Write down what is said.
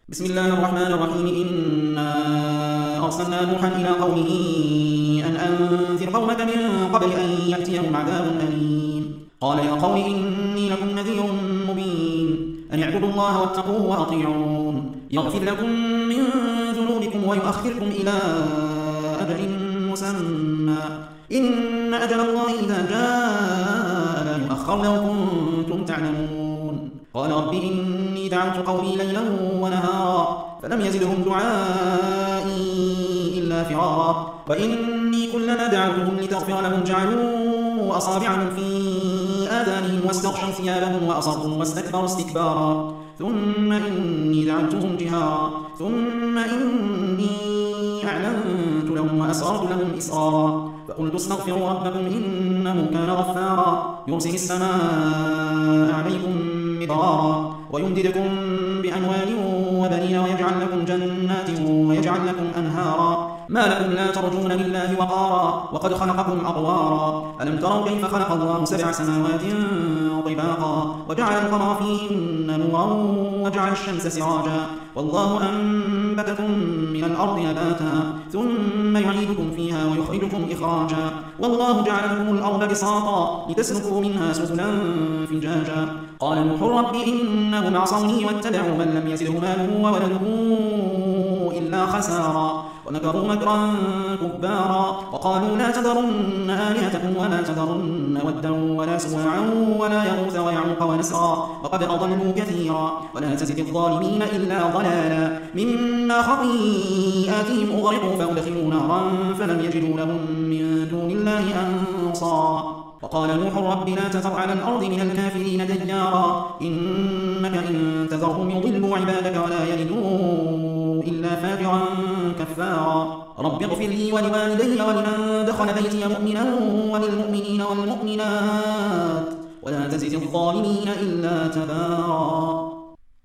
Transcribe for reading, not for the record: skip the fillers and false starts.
بسم الله الرحمن الرحيم. إنا أرسلنا نوحا إلى قومه أن أنذر قومك من قبل أن يأتيهم عذاب أليم. قال يا قوم إني لكم نذير مبين أن اعبدوا الله واتقوه وأطيعون يغفر لكم من ذنوبكم ويؤخركم إلى أجل مسمى إن أجل الله إذا جاء لا يؤخر لو كنتم تعلمون. قال رب إني دعوت قومي ليلا ونهارا فلم يزدهم دعائي إلا فرارا وإني كلما دعوتهم لتغفر لهم جعلوا أصابعهم في آذانهم واستغشوا ثيابهم وأصروا واستكبروا استكبارا ثم إني دعوتهم جهارا ثم إني أعلنت لهم وأسررت لهم إسرارا فقلت استغفروا ربكم إنه كان غفارا يرسل السماء عليكم مدرارا ويمددكم بأموال وبنين ويجعل لكم جنات ويجعل لكم أنهارا ما لكم لا ترجون لله وقارا وقد خلقكم أطوارا ألم تروا كيف خلق الله 7 سماوات طباقا وجعل القمر فيهن نورا وجعل الشمس سراجا والله أنبتكم من الأرض نباتا ثم يعيدكم فيها ويخرجكم إخراجا والله جعل لكم الأرض بساطا لتسلكوا منها سبلا فجاجا. قال نوح رب إنهم عصوني واتبعوا من لم يزده ماله وولده إلا خسارا ومكروا مكرا كبارا وقالوا لا تذرن آلهتكم ولا تذرن ودا ولا سواعا ولا يغوث ويعوق ونسرا وقد أضلوا كثيرا ولا تزد الظالمين إلا ضلالا مما خطيئاتهم أغرقوا فأدخلوا نارا فلم يجدوا لهم من دون الله أنصارا. وقال نوح رب لا تذر على الأرض من الكافرين ديارا إنك إن تذرهم يضلوا عبادك ولا يلدوا إلا فاجرا كفارا. رب اغفر لي ولوالدي ولمن دخل بيتي مؤمنا وللمؤمنين والمؤمنات ولا تزد الظالمين إلا تبارا.